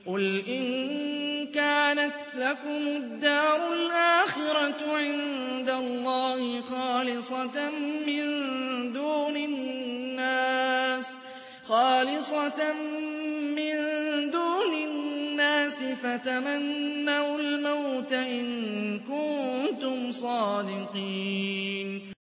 قُلْ إِن كَانَتْ لَكُمُ الدَّارُ الْآخِرَةُ عِندَ اللَّهِ خَالِصَةً مِّن دُونِ النَّاسِ فَتَمَنَّوُا الْمَوْتَ إِن كُنتُمْ صَادِقِينَ